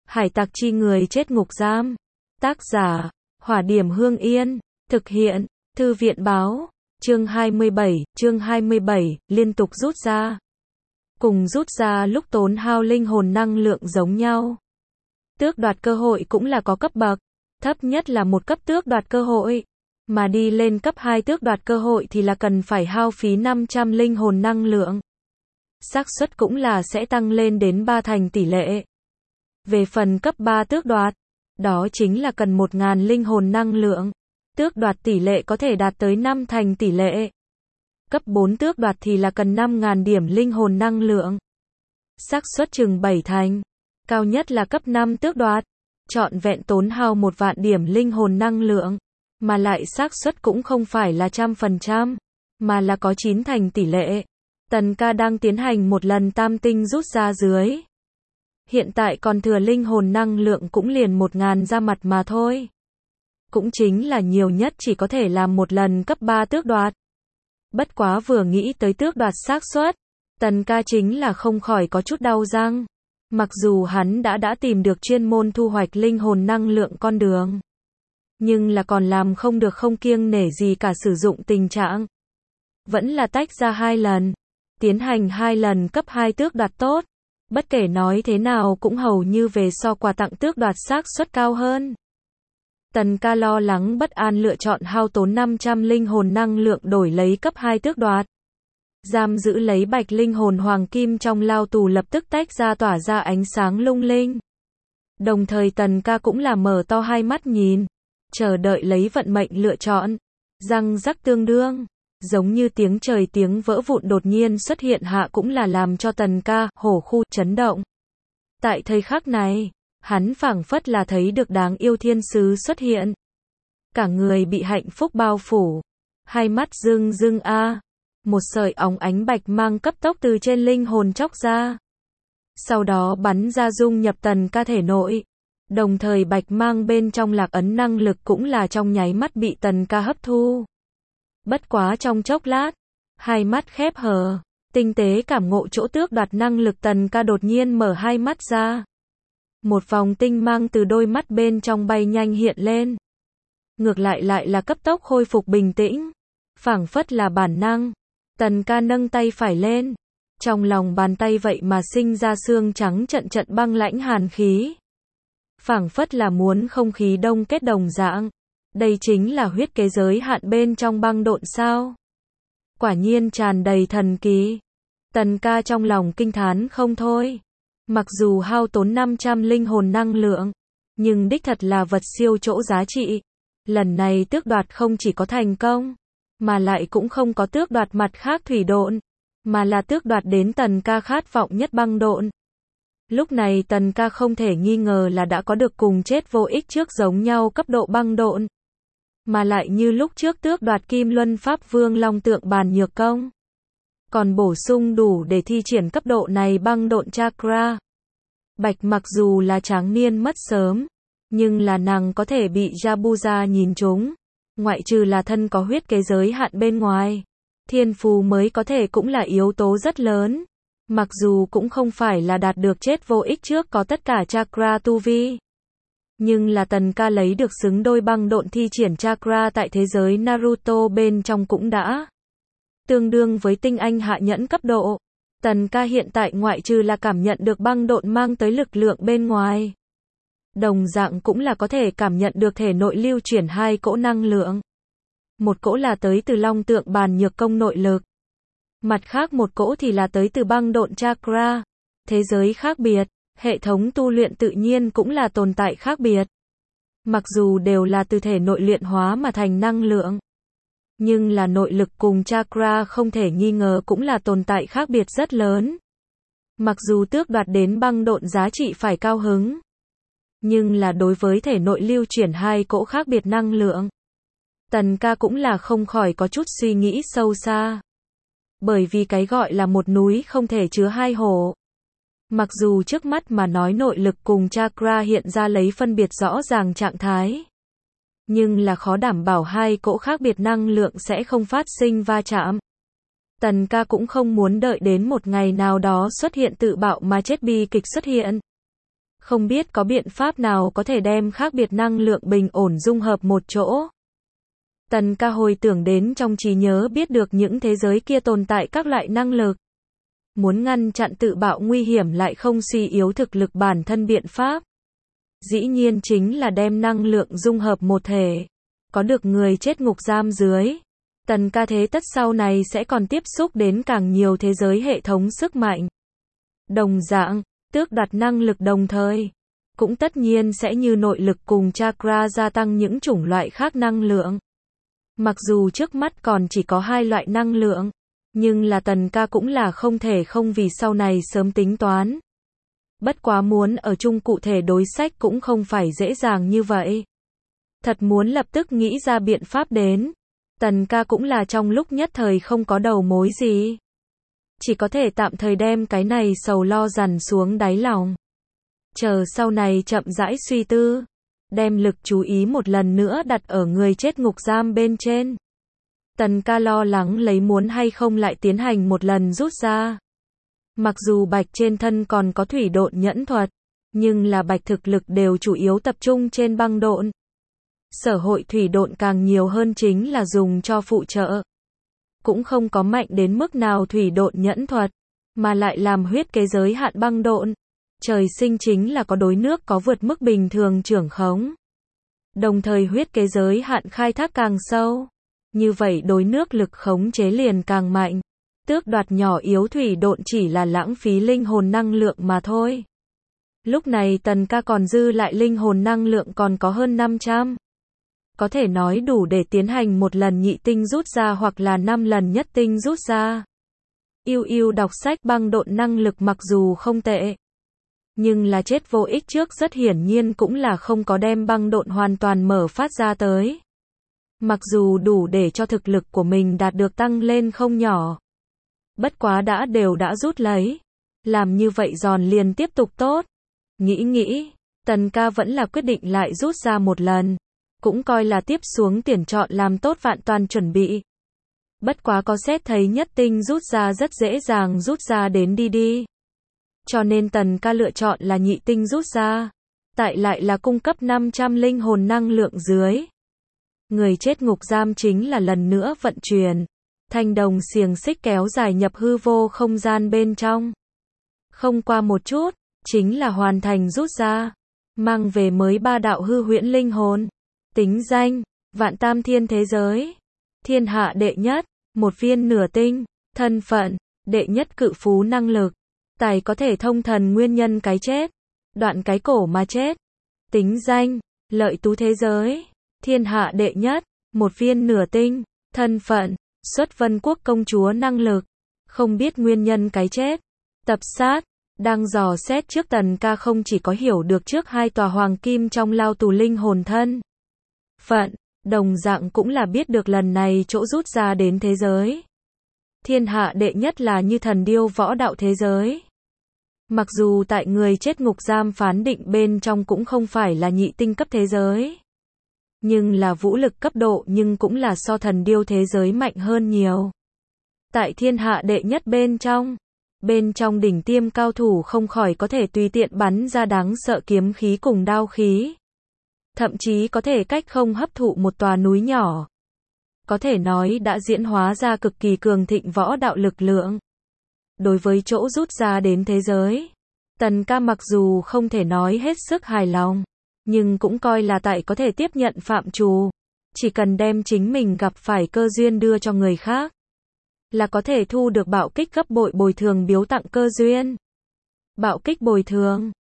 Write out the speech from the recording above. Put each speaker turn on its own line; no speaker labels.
Hải tặc chi người chết ngục giam. Tác giả, Hỏa Điểm Hương Yên. Thực hiện, Thư viện báo. Chương 27, liên tục rút ra. Cùng rút ra lúc tốn hao linh hồn năng lượng giống nhau. Tước đoạt cơ hội cũng là có cấp bậc. Thấp nhất là một cấp tước đoạt cơ hội. Mà đi lên cấp 2 tước đoạt cơ hội thì là cần phải hao phí 500 linh hồn năng lượng. Xác suất cũng là sẽ tăng lên đến 3 thành tỷ lệ. Về phần cấp 3 tước đoạt, đó chính là cần 1000 linh hồn năng lượng. Tước đoạt tỷ lệ có thể đạt tới 5 thành tỷ lệ. Cấp 4 tước đoạt thì là cần 5000 điểm linh hồn năng lượng. Xác suất chừng 7 thành. Cao nhất là cấp 5 tước đoạt, trọn vẹn tốn hao 1 vạn điểm linh hồn năng lượng, mà lại xác suất cũng không phải là 100%, mà là có 9 thành tỷ lệ. Tần ca đang tiến hành một lần tam tinh rút ra dưới. Hiện tại còn thừa linh hồn năng lượng cũng liền 1000 ra mặt mà thôi. Cũng chính là nhiều nhất chỉ có thể làm một lần cấp 3 tước đoạt. Bất quá vừa nghĩ tới tước đoạt xác suất, tần ca chính là không khỏi có chút đau răng. Mặc dù hắn đã tìm được chuyên môn thu hoạch linh hồn năng lượng con đường, nhưng là còn làm không được không kiêng nể gì cả sử dụng tình trạng. Vẫn là tách ra 2 lần, tiến hành 2 lần cấp 2 tước đoạt tốt. Bất kể nói thế nào cũng hầu như về so quà tặng tước đoạt xác suất cao hơn. Tần ca lo lắng bất an lựa chọn hao tốn 500 linh hồn năng lượng đổi lấy cấp 2 tước đoạt. Giam giữ lấy bạch linh hồn hoàng kim trong lao tù lập tức tách ra tỏa ra ánh sáng lung linh. Đồng thời tần ca cũng là mở to hai mắt nhìn, chờ đợi lấy vận mệnh lựa chọn. Răng rắc tương đương, giống như tiếng trời tiếng vỡ vụn đột nhiên xuất hiện hạ cũng là làm cho tần ca, hổ khu, chấn động. Tại thời khắc này, hắn phảng phất là thấy được đáng yêu thiên sứ xuất hiện. Cả người bị hạnh phúc bao phủ, hai mắt rưng rưng a. Một sợi óng ánh bạch mang cấp tốc từ trên linh hồn chóc ra. Sau đó bắn ra dung nhập tần ca thể nội. Đồng thời bạch mang bên trong lạc ấn năng lực cũng là trong nháy mắt bị tần ca hấp thu. Bất quá trong chốc lát, hai mắt khép hờ, tinh tế cảm ngộ chỗ tước đoạt năng lực tần ca đột nhiên mở hai mắt ra. Một vòng tinh mang từ đôi mắt bên trong bay nhanh hiện lên. Ngược lại là cấp tốc khôi phục bình tĩnh. Phảng phất là bản năng. Tần ca nâng tay phải lên. Trong lòng bàn tay vậy mà sinh ra xương trắng trận băng lãnh hàn khí. Phảng phất là muốn không khí đông kết đồng dạng. Đây chính là huyết kế giới hạn bên trong băng độn sao? Quả nhiên tràn đầy thần kỳ. Tần ca trong lòng kinh thán không thôi. Mặc dù hao tốn 500 linh hồn năng lượng, nhưng đích thật là vật siêu chỗ giá trị. Lần này tước đoạt không chỉ có thành công, mà lại cũng không có tước đoạt mặt khác thủy độn, mà là tước đoạt đến tần ca khát vọng nhất băng độn. Lúc này tần ca không thể nghi ngờ là đã có được cùng chết vô ích trước giống nhau cấp độ băng độn, mà lại như lúc trước tước đoạt Kim Luân Pháp Vương Long Tượng Bàn Nhược Công, còn bổ sung đủ để thi triển cấp độ này băng độn chakra. Bạch mặc dù là tráng niên mất sớm, nhưng là nàng có thể bị Jabuza nhìn trúng. Ngoại trừ là thân có huyết kế giới hạn bên ngoài, thiên phù mới có thể cũng là yếu tố rất lớn. Mặc dù cũng không phải là đạt được chết vô ích trước có tất cả chakra tu vi, nhưng là tần ca lấy được xứng đôi băng độn thi triển chakra tại thế giới Naruto bên trong cũng đã tương đương với tinh anh hạ nhẫn cấp độ. Tần ca hiện tại ngoại trừ là cảm nhận được băng độn mang tới lực lượng bên ngoài, đồng dạng cũng là có thể cảm nhận được thể nội lưu chuyển 2 cỗ năng lượng. Một cỗ là tới từ Long Tượng Bàn Nhược Công nội lực, mặt khác một cỗ thì là tới từ băng độn chakra. Thế giới khác biệt, hệ thống tu luyện tự nhiên cũng là tồn tại khác biệt. Mặc dù đều là từ thể nội luyện hóa mà thành năng lượng, nhưng là nội lực cùng chakra không thể nghi ngờ cũng là tồn tại khác biệt rất lớn. Mặc dù tước đoạt đến băng độn giá trị phải cao hứng, nhưng là đối với thể nội lưu chuyển 2 cỗ khác biệt năng lượng, tần ca cũng là không khỏi có chút suy nghĩ sâu xa. Bởi vì cái gọi là một núi không thể chứa 2 hổ. Mặc dù trước mắt mà nói nội lực cùng chakra hiện ra lấy phân biệt rõ ràng trạng thái, nhưng là khó đảm bảo 2 cỗ khác biệt năng lượng sẽ không phát sinh va chạm. Tần ca cũng không muốn đợi đến một ngày nào đó xuất hiện tự bạo mà chết bi kịch xuất hiện. Không biết có biện pháp nào có thể đem khác biệt năng lượng bình ổn dung hợp một chỗ. Tần ca hồi tưởng đến trong trí nhớ biết được những thế giới kia tồn tại các loại năng lực. Muốn ngăn chặn tự bạo nguy hiểm lại không suy yếu thực lực bản thân biện pháp. Dĩ nhiên chính là đem năng lượng dung hợp một thể. Có được người chết ngục giam dưới. Tần ca thế tất sau này sẽ còn tiếp xúc đến càng nhiều thế giới hệ thống sức mạnh. Đồng dạng, tước đoạt năng lực đồng thời. Cũng tất nhiên sẽ như nội lực cùng chakra gia tăng những chủng loại khác năng lượng. Mặc dù trước mắt còn chỉ có 2 loại năng lượng, nhưng là tần ca cũng là không thể không vì sau này sớm tính toán. Bất quá muốn ở chung cụ thể đối sách cũng không phải dễ dàng như vậy. Thật muốn lập tức nghĩ ra biện pháp đến. Tần ca cũng là trong lúc nhất thời không có đầu mối gì. Chỉ có thể tạm thời đem cái này sầu lo dằn xuống đáy lòng. Chờ sau này chậm rãi suy tư. Đem lực chú ý một lần nữa đặt ở người chết ngục giam bên trên. Tần ca lo lắng lấy muốn hay không lại tiến hành một lần rút ra. Mặc dù bạch trên thân còn có thủy độn nhẫn thuật, nhưng là bạch thực lực đều chủ yếu tập trung trên băng độn. Sở hội thủy độn càng nhiều hơn chính là dùng cho phụ trợ. Cũng không có mạnh đến mức nào thủy độn nhẫn thuật, mà lại làm huyết kế giới hạn băng độn. Trời sinh chính là có đối nước có vượt mức bình thường trưởng khống. Đồng thời huyết kế giới hạn khai thác càng sâu. Như vậy đối nước lực khống chế liền càng mạnh. Tước đoạt nhỏ yếu thủy độn chỉ là lãng phí linh hồn năng lượng mà thôi. Lúc này tần ca còn dư lại linh hồn năng lượng còn có hơn 500. Có thể nói đủ để tiến hành một lần nhị tinh rút ra hoặc là 5 lần nhất tinh rút ra. Yêu đọc sách băng độn năng lực mặc dù không tệ. Nhưng là chết vô ích trước rất hiển nhiên cũng là không có đem băng độn hoàn toàn mở phát ra tới. Mặc dù đủ để cho thực lực của mình đạt được tăng lên không nhỏ. Bất quá đều đã rút lấy. Làm như vậy giòn liền tiếp tục tốt. Nghĩ, tần ca vẫn là quyết định lại rút ra một lần. Cũng coi là tiếp xuống tiền chọn làm tốt vạn toàn chuẩn bị. Bất quá có xét thấy nhất tinh rút ra rất dễ dàng rút ra đến đi. Cho nên tần ca lựa chọn là nhị tinh rút ra. Tại lại là cung cấp 500 linh hồn năng lượng dưới. Người chết ngục giam chính là lần nữa vận chuyển. Thanh đồng xiềng xích kéo dài nhập hư vô không gian bên trong. Không qua một chút, chính là hoàn thành rút ra. Mang về mới 3 đạo hư huyễn linh hồn. Tính danh, vạn tam thiên thế giới. Thiên hạ đệ nhất, một viên nửa tinh. Thân phận, đệ nhất cự phú năng lực. Tài có thể thông thần nguyên nhân cái chết. Đoạn cái cổ mà chết. Tính danh, lợi tú thế giới. Thiên hạ đệ nhất, một viên nửa tinh. Thân phận, xuất vân quốc công chúa năng lực. Không biết nguyên nhân cái chết. Tập sát, đang dò xét trước tần ca không chỉ có hiểu được trước 2 tòa hoàng kim trong lao tù linh hồn thân phận, đồng dạng cũng là biết được lần này chỗ rút ra đến thế giới. Thiên hạ đệ nhất là như thần điêu võ đạo thế giới. Mặc dù tại người chết ngục giam phán định bên trong cũng không phải là nhị tinh cấp thế giới. Nhưng là vũ lực cấp độ nhưng cũng là so thần điêu thế giới mạnh hơn nhiều. Tại thiên hạ đệ nhất bên trong đỉnh tiêm cao thủ không khỏi có thể tùy tiện bắn ra đáng sợ kiếm khí cùng đao khí. Thậm chí có thể cách không hấp thụ một tòa núi nhỏ. Có thể nói đã diễn hóa ra cực kỳ cường thịnh võ đạo lực lượng. Đối với chỗ rút ra đến thế giới, tần ca mặc dù không thể nói hết sức hài lòng, nhưng cũng coi là tại có thể tiếp nhận phạm trù. Chỉ cần đem chính mình gặp phải cơ duyên đưa cho người khác, là có thể thu được bạo kích gấp bội bồi thường biếu tặng cơ duyên. Bạo kích bồi thường,